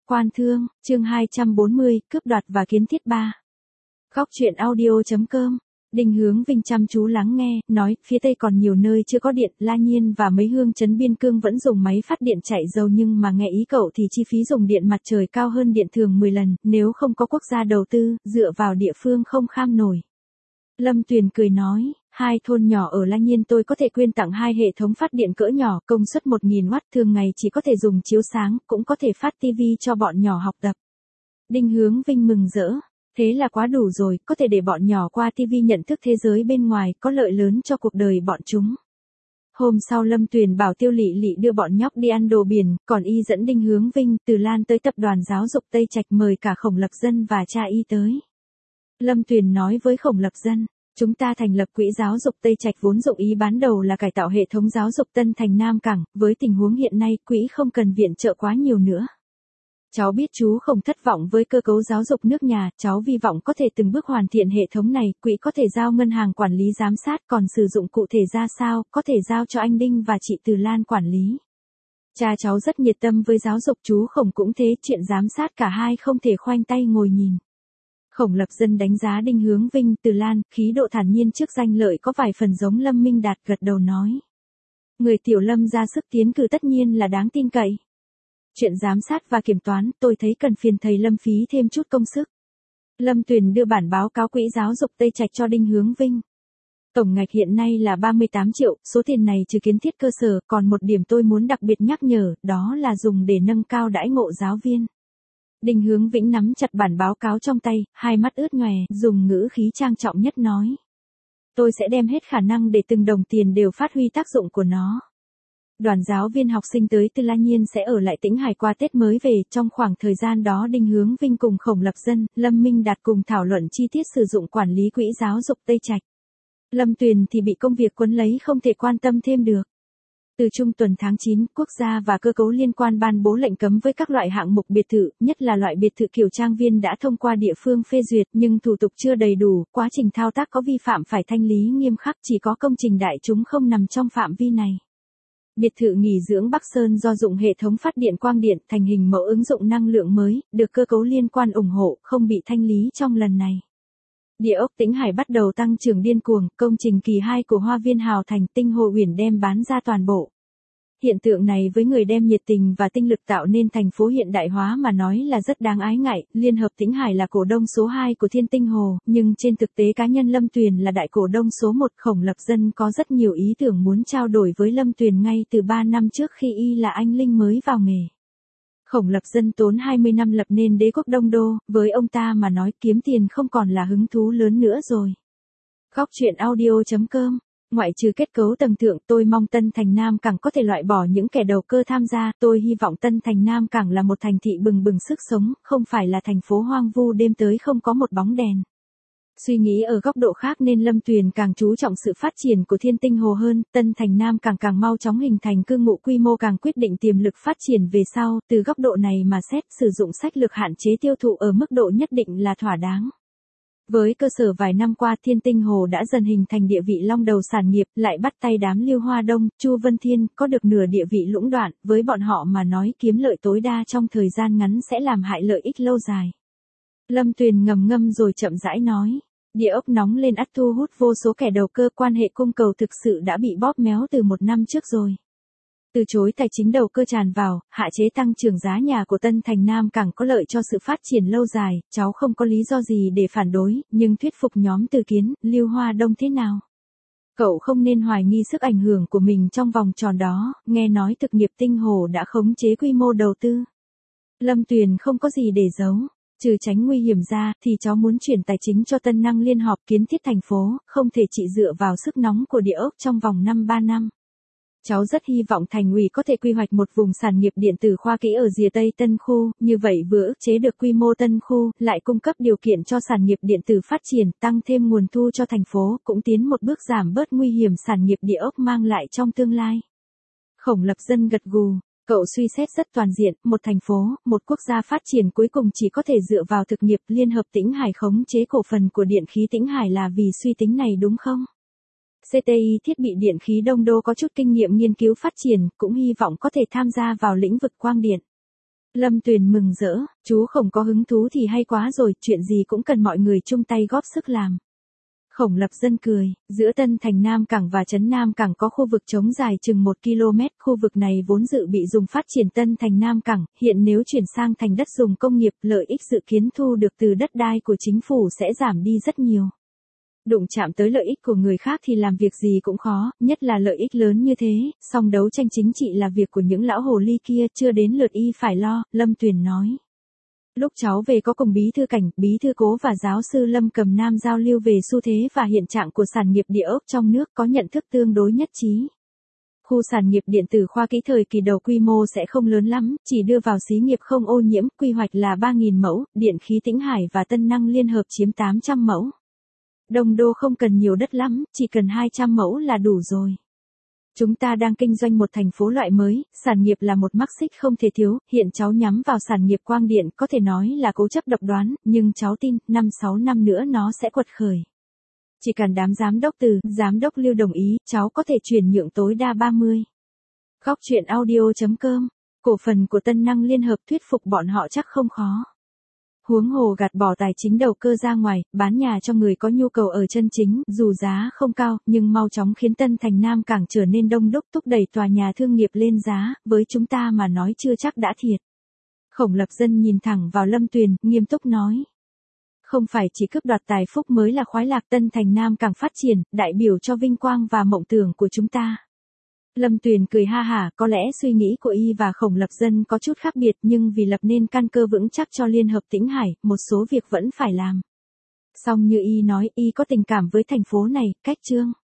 Quan thương, chương 240, cướp đoạt và kiến thiết 3. Góc truyện audio.com. Đinh Hướng Vinh chăm chú lắng nghe, nói, phía Tây còn nhiều nơi chưa có điện, La Nhiên và mấy hương trấn biên cương vẫn dùng máy phát điện chạy dầu, nhưng mà nghe ý cậu thì chi phí dùng điện mặt trời cao hơn điện thường 10 lần, nếu không có quốc gia đầu tư, dựa vào địa phương không kham nổi. Lâm Tuyền cười nói, 2 thôn nhỏ ở La Nhiên tôi có thể quyên tặng 2 hệ thống phát điện cỡ nhỏ, công suất 1000W, thường ngày chỉ có thể dùng chiếu sáng, cũng có thể phát tivi cho bọn nhỏ học tập. Đinh Hướng Vinh mừng rỡ. Thế là quá đủ rồi, có thể để bọn nhỏ qua TV nhận thức thế giới bên ngoài, có lợi lớn cho cuộc đời bọn chúng. Hôm sau Lâm Tuyền bảo Tiêu Lị Lị đưa bọn nhóc đi ăn đồ biển, còn y dẫn Đinh Hướng Vinh, Từ Lan tới tập đoàn giáo dục Tây Trạch mời cả Khổng Lập Dân và cha y tới. Lâm Tuyền nói với Khổng Lập Dân, chúng ta thành lập quỹ giáo dục Tây Trạch vốn dụng ý ban đầu là cải tạo hệ thống giáo dục Tân Thành Nam Cảng, với tình huống hiện nay quỹ không cần viện trợ quá nhiều nữa. Cháu biết chú không thất vọng với cơ cấu giáo dục nước nhà, cháu hy vọng có thể từng bước hoàn thiện hệ thống này, quỹ có thể giao ngân hàng quản lý giám sát, còn sử dụng cụ thể ra sao, có thể giao cho anh Đinh và chị Từ Lan quản lý. Cha cháu rất nhiệt tâm với giáo dục, chú Khổng cũng thế, chuyện giám sát cả hai không thể khoanh tay ngồi nhìn. Khổng Lập Dân đánh giá Đinh Hướng Vinh, Từ Lan, khí độ thản nhiên trước danh lợi có vài phần giống Lâm Minh Đạt, gật đầu nói. Người tiểu Lâm ra sức tiến cử tất nhiên là đáng tin cậy. Chuyện giám sát và kiểm toán, tôi thấy cần phiền thầy Lâm phí thêm chút công sức. Lâm Tuyền đưa bản báo cáo quỹ giáo dục Tây Trạch cho Đinh Hướng Vinh. Tổng ngạch hiện nay là 38 triệu, số tiền này trừ kiến thiết cơ sở, còn một điểm tôi muốn đặc biệt nhắc nhở, đó là dùng để nâng cao đãi ngộ giáo viên. Đinh Hướng Vĩnh nắm chặt bản báo cáo trong tay, hai mắt ướt nhòe, dùng ngữ khí trang trọng nhất nói. Tôi sẽ đem hết khả năng để từng đồng tiền đều phát huy tác dụng của nó. Đoàn giáo viên học sinh tới từ La Nhiên sẽ ở lại Tĩnh Hải qua Tết mới về, trong khoảng thời gian đó Đinh Hướng Vinh cùng Khổng Lập Dân, Lâm Minh Đạt cùng thảo luận chi tiết sử dụng quản lý quỹ giáo dục Tây Trạch. Lâm Tuyền thì bị công việc quấn lấy không thể quan tâm thêm được. Từ trung tuần tháng 9, quốc gia và cơ cấu liên quan ban bố lệnh cấm với các loại hạng mục biệt thự, nhất là loại biệt thự kiểu trang viên đã thông qua địa phương phê duyệt nhưng thủ tục chưa đầy đủ, quá trình thao tác có vi phạm phải thanh lý nghiêm khắc, chỉ có công trình đại chúng không nằm trong phạm vi này. Biệt thự nghỉ dưỡng Bắc Sơn do dụng hệ thống phát điện quang điện thành hình mẫu ứng dụng năng lượng mới, được cơ cấu liên quan ủng hộ, không bị thanh lý trong lần này. Địa ốc Tĩnh Hải bắt đầu tăng trưởng điên cuồng, công trình kỳ 2 của Hoa Viên Hào Thành Tinh Hồ Uyển đem bán ra toàn bộ. Hiện tượng này với người đem nhiệt tình và tinh lực tạo nên thành phố hiện đại hóa mà nói là rất đáng ái ngại. Liên hợp Tĩnh Hải là cổ đông số 2 của Thiên Tinh Hồ, nhưng trên thực tế cá nhân Lâm Tuyền là đại cổ đông số 1. Khổng Lập Dân có rất nhiều ý tưởng muốn trao đổi với Lâm Tuyền ngay từ 3 năm trước khi y là anh linh mới vào nghề. Khổng Lập Dân tốn 20 năm lập nên đế quốc Đông Đô, với ông ta mà nói kiếm tiền không còn là hứng thú lớn nữa rồi. Góc truyện audio.com. Ngoại trừ kết cấu tầng thượng, tôi mong Tân Thành Nam Cảng có thể loại bỏ những kẻ đầu cơ tham gia, tôi hy vọng Tân Thành Nam Cảng là một thành thị bừng bừng sức sống, không phải là thành phố hoang vu đêm tới không có một bóng đèn. Suy nghĩ ở góc độ khác nên Lâm Tuyền càng chú trọng sự phát triển của Thiên Tinh Hồ hơn, Tân Thành Nam Cảng càng mau chóng hình thành cư ngụ quy mô càng quyết định tiềm lực phát triển về sau, từ góc độ này mà xét sử dụng sách lược hạn chế tiêu thụ ở mức độ nhất định là thỏa đáng. Với cơ sở vài năm qua Thiên Tinh Hồ đã dần hình thành địa vị long đầu sản nghiệp, lại bắt tay đám Lưu Hoa Đông, Chu Vân Thiên, có được nửa địa vị lũng đoạn, với bọn họ mà nói kiếm lợi tối đa trong thời gian ngắn sẽ làm hại lợi ích lâu dài. Lâm Tuyền ngầm ngâm rồi chậm rãi nói, địa ốc nóng lên ắt thu hút vô số kẻ đầu cơ, quan hệ cung cầu thực sự đã bị bóp méo từ 1 năm trước rồi. Từ chối tài chính đầu cơ tràn vào, hạ chế tăng trưởng giá nhà của Tân Thành Nam Cảng có lợi cho sự phát triển lâu dài, cháu không có lý do gì để phản đối, nhưng thuyết phục nhóm Từ Kiến, Lưu Hoa Đông thế nào? Cậu không nên hoài nghi sức ảnh hưởng của mình trong vòng tròn đó, nghe nói thực nghiệp Tinh Hồ đã khống chế quy mô đầu tư. Lâm Tuyền không có gì để giấu, trừ tránh nguy hiểm ra thì cháu muốn chuyển tài chính cho Tân Năng Liên Họp kiến thiết thành phố, không thể chỉ dựa vào sức nóng của địa ốc trong vòng 3 năm. Cháu rất hy vọng thành ủy có thể quy hoạch một vùng sản nghiệp điện tử khoa kỹ ở rìa Tây Tân Khu, như vậy vừa ức chế được quy mô Tân Khu, lại cung cấp điều kiện cho sản nghiệp điện tử phát triển, tăng thêm nguồn thu cho thành phố, cũng tiến một bước giảm bớt nguy hiểm sản nghiệp địa ốc mang lại trong tương lai. Khổng Lập Dân gật gù, cậu suy xét rất toàn diện, một thành phố, một quốc gia phát triển cuối cùng chỉ có thể dựa vào thực nghiệp. Liên hợp Tĩnh Hải khống chế cổ phần của Điện khí Tĩnh Hải là vì suy tính này đúng không? CTI thiết bị điện khí Đông Đô có chút kinh nghiệm nghiên cứu phát triển, cũng hy vọng có thể tham gia vào lĩnh vực quang điện. Lâm Tuyền mừng rỡ, chú Khổng có hứng thú thì hay quá rồi, chuyện gì cũng cần mọi người chung tay góp sức làm. Khổng Lập Dân cười, giữa Tân Thành Nam Cảng và Trấn Nam Cảng có khu vực trống dài chừng 1 km, khu vực này vốn dự bị dùng phát triển Tân Thành Nam Cảng, hiện nếu chuyển sang thành đất dùng công nghiệp, lợi ích dự kiến thu được từ đất đai của chính phủ sẽ giảm đi rất nhiều. Đụng chạm tới lợi ích của người khác thì làm việc gì cũng khó, nhất là lợi ích lớn như thế, song đấu tranh chính trị là việc của những lão hồ ly kia, chưa đến lượt y phải lo, Lâm Tuyền nói. Lúc cháu về có cùng bí thư Cảnh, bí thư Cố và giáo sư Lâm Cầm Nam giao lưu về xu thế và hiện trạng của sản nghiệp địa ốc trong nước, có nhận thức tương đối nhất trí. Khu sản nghiệp điện tử khoa kỹ thời kỳ đầu quy mô sẽ không lớn lắm, chỉ đưa vào xí nghiệp không ô nhiễm, quy hoạch là 3.000 mẫu, điện khí Tĩnh Hải và Tân Năng Liên Hợp chiếm 800 mẫu. Đông Đô không cần nhiều đất lắm, chỉ cần 200 mẫu là đủ rồi. Chúng ta đang kinh doanh một thành phố loại mới, sản nghiệp là một mắc xích không thể thiếu, hiện cháu nhắm vào sản nghiệp quang điện, có thể nói là cố chấp độc đoán, nhưng cháu tin, 5-6 năm nữa nó sẽ quật khởi. Chỉ cần đám giám đốc Lưu đồng ý, cháu có thể chuyển nhượng tối đa 30. Góc truyện audio.com, cổ phần của Tân Năng Liên Hợp thuyết phục bọn họ chắc không khó. Huống hồ gạt bỏ tài chính đầu cơ ra ngoài, bán nhà cho người có nhu cầu ở chân chính, dù giá không cao, nhưng mau chóng khiến Tân Thành Nam Cảng trở nên đông đúc, thúc đẩy tòa nhà thương nghiệp lên giá, với chúng ta mà nói chưa chắc đã thiệt. Khổng Lập Dân nhìn thẳng vào Lâm Tuyền, nghiêm túc nói. Không phải chỉ cướp đoạt tài phúc mới là khoái lạc, Tân Thành Nam Cảng phát triển, đại biểu cho vinh quang và mộng tưởng của chúng ta. Lâm Tuyền cười ha hả, có lẽ suy nghĩ của y và Khổng Lập Dân có chút khác biệt, nhưng vì lập nên căn cơ vững chắc cho Liên Hợp Tĩnh Hải, một số việc vẫn phải làm. Song như y nói, y có tình cảm với thành phố này, cách Trương